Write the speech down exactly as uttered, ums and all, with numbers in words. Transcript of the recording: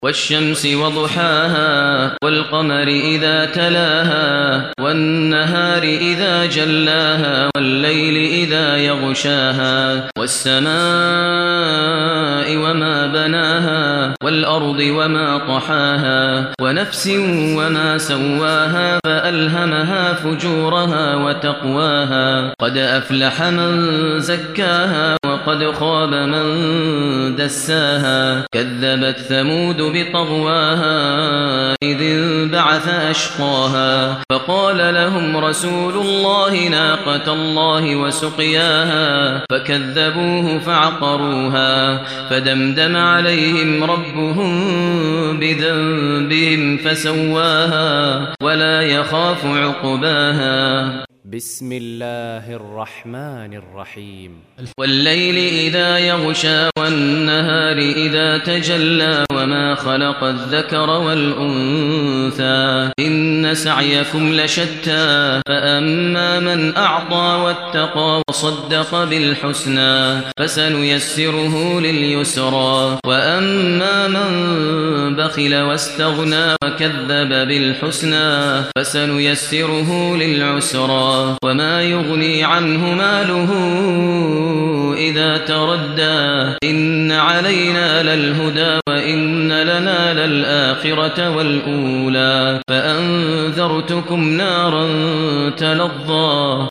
والشمس وضحاها والقمر إذا تلاها والنهار إذا جلاها والليل إذا يغشاها والسماء وما بناها والأرض وما طحاها ونفس وما سواها فألهمها فجورها وتقواها قد أفلح من زكاها وقد خاب من دساها كذبت ثمود بطغواها إذ انبعث أشقاها فقال لهم رسول الله ناقة الله وسقياها فكذبوه فعقروها فدمدم عليهم ربهم بذنبهم فسواها ولا يخاف عقباها. بسم الله الرحمن الرحيم. والليل إذا يغشى والنهار إذا تجلى وما خلق الذكر والأنثى إن سعيكم لشتى فأما من أعطى واتقى وصدق بالحسنى فسنيسره لليسرى وأما من بخل واستغنى وكذب بالحسنى فسنيسره للعسرى وما يغني عنه ماله إذا تردى إن علينا للهدى وإن لنا للآخرة والأولى فأنذرتكم نارا تلظى